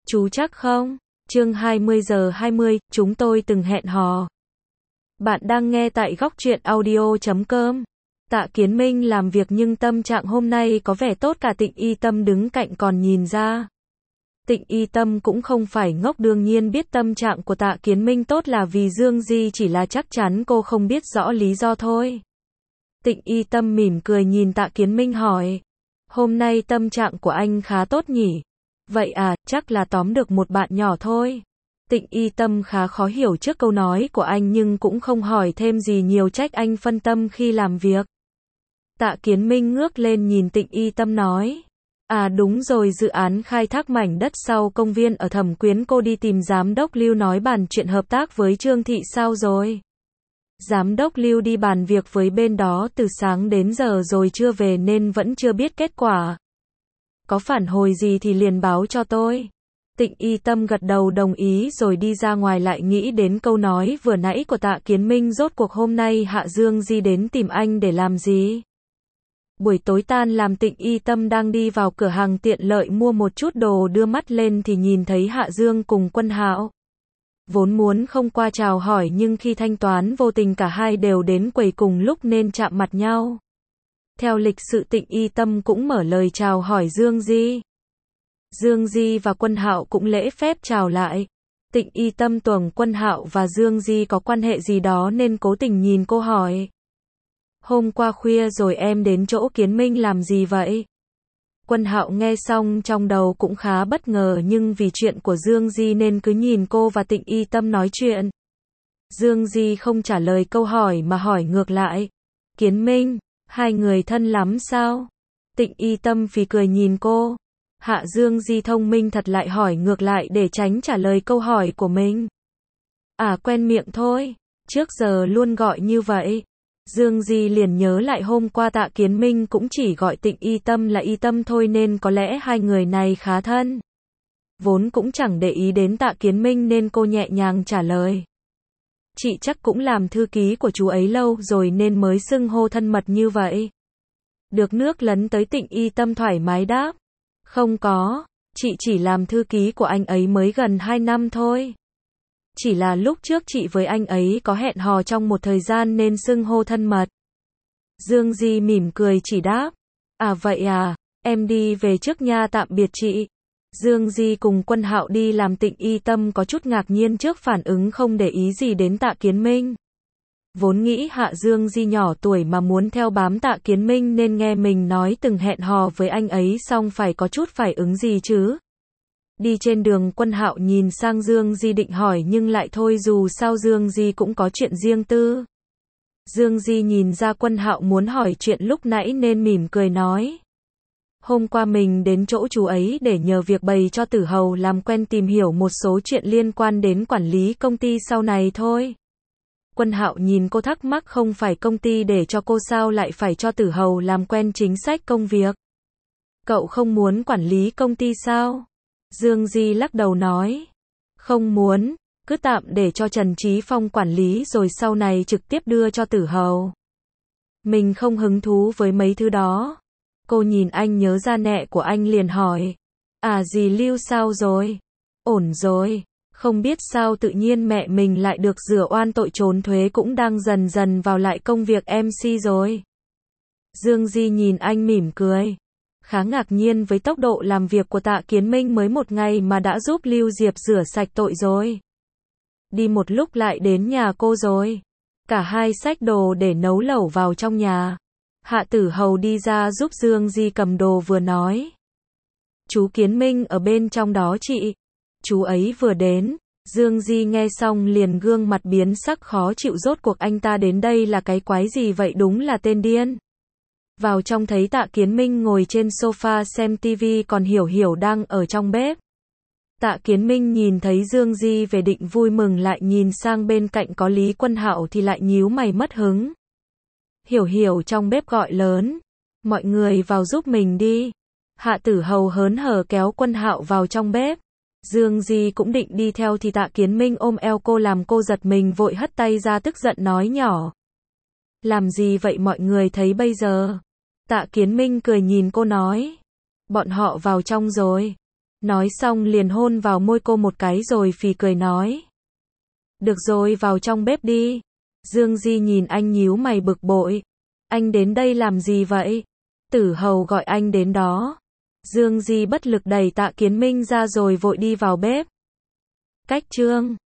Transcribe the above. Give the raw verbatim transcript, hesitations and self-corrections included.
Chú chắc không? Chương hai mươi giờ hai mươi, chúng tôi từng hẹn hò. Bạn đang nghe tại góc truyện audio chấm com. Tạ Kiến Minh làm việc nhưng tâm trạng hôm nay có vẻ tốt, cả Tịnh Y Tâm đứng cạnh còn nhìn ra. Tịnh Y Tâm cũng không phải ngốc, đương nhiên biết tâm trạng của Tạ Kiến Minh tốt là vì Dương Di, chỉ là chắc chắn cô không biết rõ lý do thôi. Tịnh Y Tâm mỉm cười nhìn Tạ Kiến Minh hỏi, hôm nay tâm trạng của anh khá tốt nhỉ? Vậy à, chắc là tóm được một bạn nhỏ thôi. Tịnh Y Tâm khá khó hiểu trước câu nói của anh nhưng cũng không hỏi thêm gì nhiều, trách anh phân tâm khi làm việc. Tạ Kiến Minh ngước lên nhìn Tịnh Y Tâm nói, à đúng rồi, dự án khai thác mảnh đất sau công viên ở Thẩm Quyến, cô đi tìm giám đốc Lưu nói bàn chuyện hợp tác với Trương Thị sao rồi? Giám đốc Lưu đi bàn việc với bên đó từ sáng đến giờ rồi chưa về nên vẫn chưa biết kết quả. Có phản hồi gì thì liền báo cho tôi. Tịnh Y Tâm gật đầu đồng ý rồi đi ra ngoài, lại nghĩ đến câu nói vừa nãy của Tạ Kiến Minh, rốt cuộc hôm nay Hạ Dương Di đến tìm anh để làm gì? Buổi tối tan làm, Tịnh Y Tâm đang đi vào cửa hàng tiện lợi mua một chút đồ, đưa mắt lên thì nhìn thấy Hạ Dương cùng Quân Hạo. Vốn muốn không qua chào hỏi nhưng khi thanh toán vô tình cả hai đều đến quầy cùng lúc nên chạm mặt nhau. Theo lịch sự, Tịnh Y Tâm cũng mở lời chào hỏi Dương Di. Dương Di và Quân Hạo cũng lễ phép chào lại. Tịnh Y Tâm tưởng Quân Hạo và Dương Di có quan hệ gì đó nên cố tình nhìn cô hỏi, hôm qua khuya rồi em đến chỗ Kiến Minh làm gì vậy? Quân Hạo nghe xong trong đầu cũng khá bất ngờ, nhưng vì chuyện của Dương Di nên cứ nhìn cô và Tịnh Y Tâm nói chuyện. Dương Di không trả lời câu hỏi mà hỏi ngược lại, Kiến Minh, hai người thân lắm sao? Tịnh Y Tâm phì cười nhìn cô. Hạ Dương Di thông minh thật, lại hỏi ngược lại để tránh trả lời câu hỏi của mình. À, quen miệng thôi, trước giờ luôn gọi như vậy. Dương Di liền nhớ lại hôm qua Tạ Kiến Minh cũng chỉ gọi Tịnh Y Tâm là Y Tâm thôi, nên có lẽ hai người này khá thân. Vốn cũng chẳng để ý đến Tạ Kiến Minh nên cô nhẹ nhàng trả lời, chị chắc cũng làm thư ký của chú ấy lâu rồi nên mới xưng hô thân mật như vậy. Được nước lấn tới, Tịnh Y Tâm thoải mái đáp, không có, chị chỉ làm thư ký của anh ấy mới gần hai năm thôi. Chỉ là lúc trước chị với anh ấy có hẹn hò trong một thời gian nên xưng hô thân mật. Dương Di mỉm cười chỉ đáp, à vậy à, em đi về trước nha, tạm biệt chị. Dương Di cùng Quân Hạo đi làm. Tịnh Y Tâm có chút ngạc nhiên trước phản ứng không để ý gì đến Tạ Kiến Minh. Vốn nghĩ Hạ Dương Di nhỏ tuổi mà muốn theo bám Tạ Kiến Minh nên nghe mình nói từng hẹn hò với anh ấy xong phải có chút phản ứng gì chứ. Đi trên đường, Quân Hạo nhìn sang Dương Di định hỏi nhưng lại thôi, dù sao Dương Di cũng có chuyện riêng tư. Dương Di nhìn ra Quân Hạo muốn hỏi chuyện lúc nãy nên mỉm cười nói, hôm qua mình đến chỗ chú ấy để nhờ việc bày cho Tử Hầu làm quen, tìm hiểu một số chuyện liên quan đến quản lý công ty sau này thôi. Quân Hạo nhìn cô thắc mắc, không phải công ty để cho cô sao lại phải cho Tử Hầu làm quen chính sách công việc? Cậu không muốn quản lý công ty sao? Dương Di lắc đầu nói, không muốn, cứ tạm để cho Trần Chí Phong quản lý rồi sau này trực tiếp đưa cho Tử Hầu. Mình không hứng thú với mấy thứ đó. Cô nhìn anh nhớ ra nẹ của anh liền hỏi, à dì Lưu sao rồi? Ổn rồi. Không biết sao tự nhiên mẹ mình lại được rửa oan tội trốn thuế, cũng đang dần dần vào lại công việc em xê rồi. Dương Di nhìn anh mỉm cười, khá ngạc nhiên với tốc độ làm việc của Tạ Kiến Minh, mới một ngày mà đã giúp Lưu Diệp rửa sạch tội rồi. Đi một lúc lại đến nhà cô rồi. Cả hai xách đồ để nấu lẩu vào trong nhà. Hạ Tử Hầu đi ra giúp Dương Di cầm đồ vừa nói, chú Kiến Minh ở bên trong đó chị. Chú ấy vừa đến. Dương Di nghe xong liền gương mặt biến sắc khó chịu, rốt cuộc anh ta đến đây là cái quái gì vậy, đúng là tên điên. Vào trong thấy Tạ Kiến Minh ngồi trên sofa xem tivi, còn Hiểu Hiểu đang ở trong bếp. Tạ Kiến Minh nhìn thấy Dương Di về định vui mừng, lại nhìn sang bên cạnh có Lý Quân Hạo thì lại nhíu mày mất hứng. Hiểu Hiểu trong bếp gọi lớn, mọi người vào giúp mình đi. Hạ Tử Hầu hớn hở kéo Quân Hạo vào trong bếp. Dương Di cũng định đi theo thì Tạ Kiến Minh ôm eo cô làm cô giật mình, vội hất tay ra tức giận nói nhỏ, làm gì vậy mọi người thấy bây giờ? Tạ Kiến Minh cười nhìn cô nói, bọn họ vào trong rồi. Nói xong liền hôn vào môi cô một cái rồi phì cười nói. Được rồi, vào trong bếp đi. Dương Di nhìn anh nhíu mày bực bội. Anh đến đây làm gì vậy? Tử hầu gọi anh đến đó. Dương Di bất lực đẩy Tạ Kiến Minh ra rồi vội đi vào bếp. Cách chương